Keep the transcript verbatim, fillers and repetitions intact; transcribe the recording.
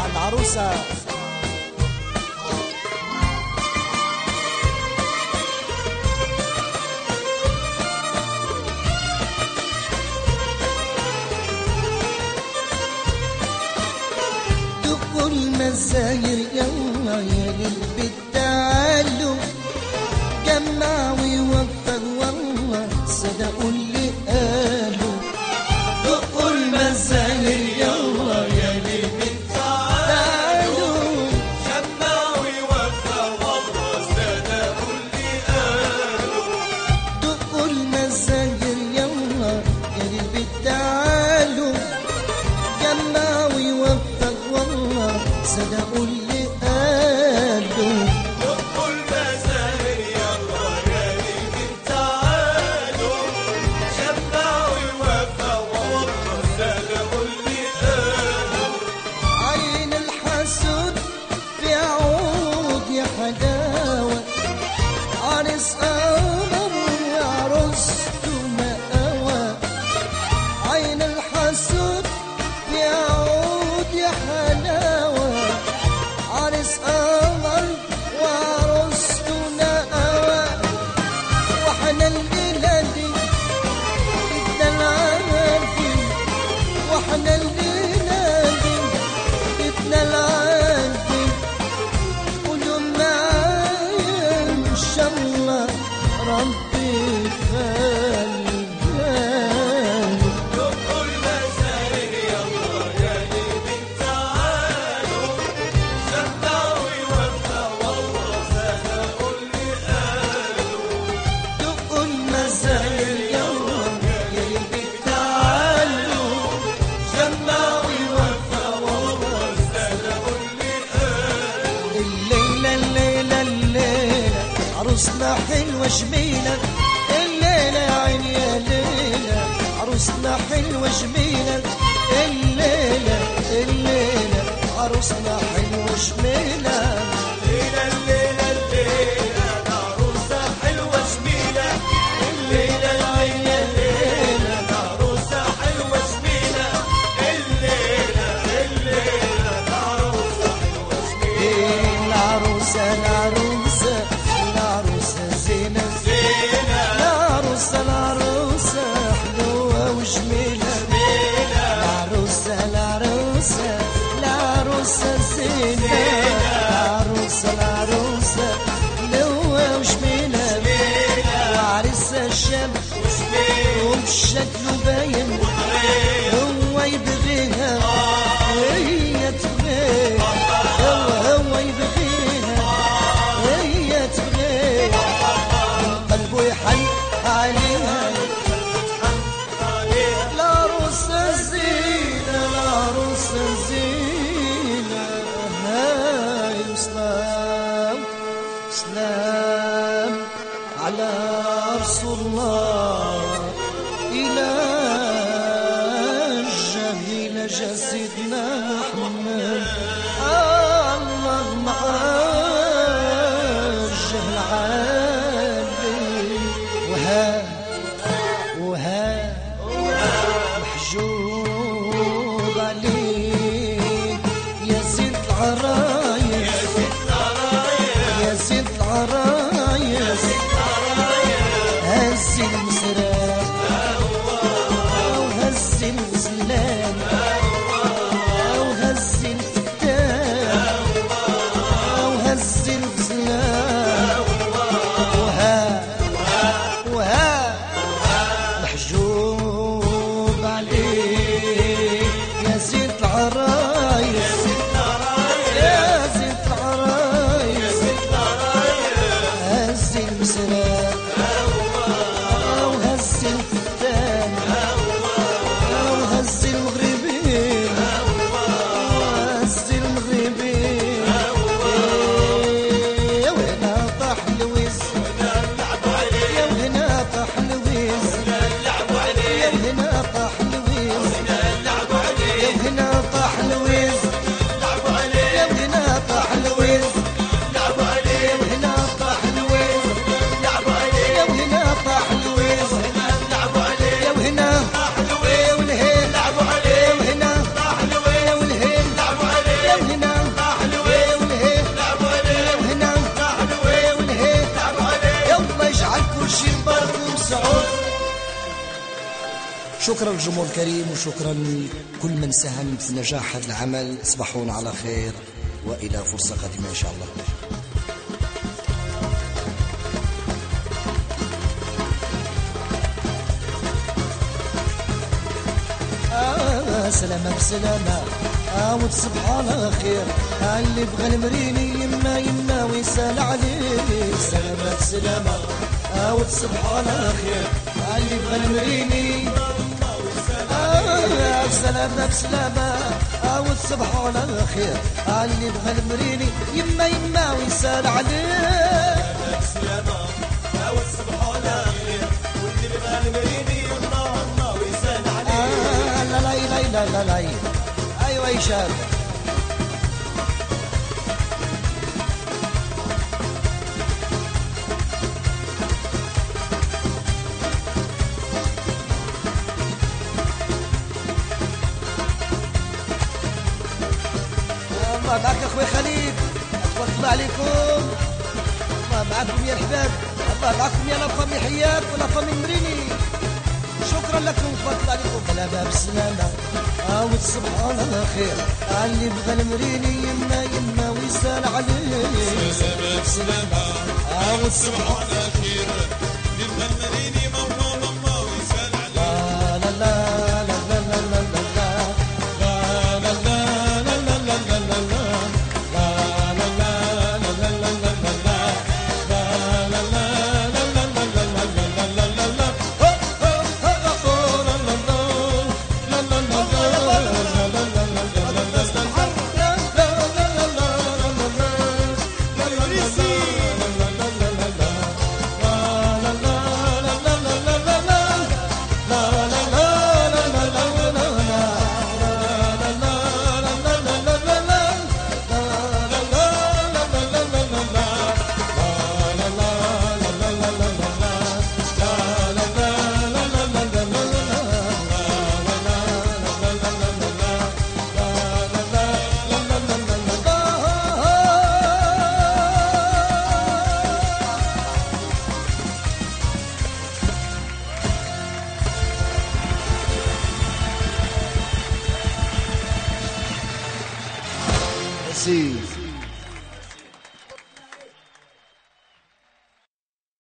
العروسة. دقوا المزاير يلا يا للبيت تعالوا، جمع ويوفق والله صدقوا اللي قالوا. دقوا المزاير يلا يا للبيت تعالوا، جمع ويوفق والله صدقوا اللي قالوا. دقوا المزاير يلا يا للبيت تعالوا، جمع ويوفق والله صدقوا اللي قالوا. دقوا المزاير يلا يا للبيت تعالوا، جمع ويوفق والله صدقوا اللي قالوا. عين الحسود في عود يا حلاوة، عرس قمر وعروسته مقاوة. عين الحسود في عود يا حلاوة، عرس قمر وعروسته مقاوة. واحنا الليلة دي بدنا العافية، واحنا الليلة دي بدنا العافية. قولوا معايا إن شاء الله ربي يخلي بالي. دقوا المزاير يلا يا للبيت تعالوا، جمع ويوفق والله صدقوا اللي قالوا. دقوا المزاير يلا يا البيت تعالوا، جمع ويوفق والله صدقوا اللي قالوا. الليلة الليلة الليلة عروسنا حلوة جميلة. الليلة يا عين يا ليلة عروسنا حلوة جميلة. الليلة الليلة عروسنا حلوة جميلة. الليلة الليلة الليلة العروسة حلوة جميلة. الليلة الليلة الليلة العروسة حلوة جميلة. الليلة الليلة العروسة حلوة جميلة. العروسة العروسة العروسة زينة زينة العروسة العروسة حلوة وجميلة. العروسة العروسة العروسة زينة العروسة العروسة حلوة وجميلة. وعريسها شاب وبشكله باين، هو يبغيها هي تبغيه، هو هو يبغيها هي تبغيه. قلبه يحن عليها العروسة زينة العروسة زينة. هاي وسلام سلام على رسول الله إلى الجميل جسدنا محمد. الله معاه الجهل عالي، وها وها محجوب عليك يا زيد العرايس يا زيد العرايس. هز شكرا للجمهور الكريم وشكرا لكل من ساهم في نجاح هذا العمل. تصبحون على خير وإلى فرصة قادمة إن شاء الله. آه سلامة بسلامة آه وتصبح على خير. آه اللي بغى المريني يما يما ويسال عليه. سلامة بسلامة آه وتصبح على خير. آه اللي بغى المريني آه سلامة بسلامة آه وتصبح على خير. آه اللي بغى المريني يما يما ويسال عليه. سلامة آه وتصبح على خير. واللي بغى المريني يما يما ويسال عليه. لا لا لا لا لا لا ايوه يا شاب. الله معك اخوي خليل، تبارك الله عليكم. الله معكم يا الحباب، الله معكم يا لافامي حياك ولافامي مريني. شكرا لكم تبارك الله عليكم. سلامة بسلامة آه وتصبح على خير. آه اللي بغى المريني يما يما ويسال عليه. سلامة بسلامة آه وتصبح على خير. اللي بغى المريني ماما ماما ويسال عليه. لا لا لا لا لا لا لا لا لا لا لا لا لا لا لا لا.